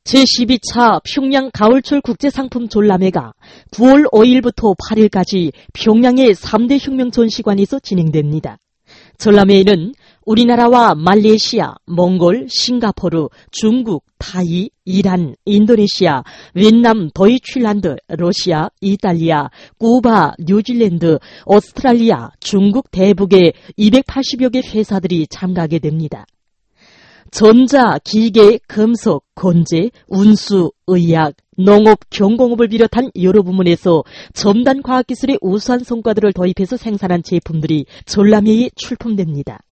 제12차 평양 가을철 국제상품 전람회가 9월 5일부터 8일까지 평양의 3대 혁명 전시관에서 진행됩니다. 전람회에는 우리나라와 말레이시아, 몽골, 싱가포르, 중국, 타이, 이란, 인도네시아, 베트남, 도이칠란드, 러시아, 이탈리아, 쿠바, 뉴질랜드, 오스트랄리아, 중국 대북의 280여 개 회사들이 참가하게 됩니다. 전자, 기계, 금속, 건재, 운수, 의학, 농업, 경공업을 비롯한 여러 부문에서 첨단 과학기술의 우수한 성과들을 도입해서 생산한 제품들이 전람회에 출품됩니다.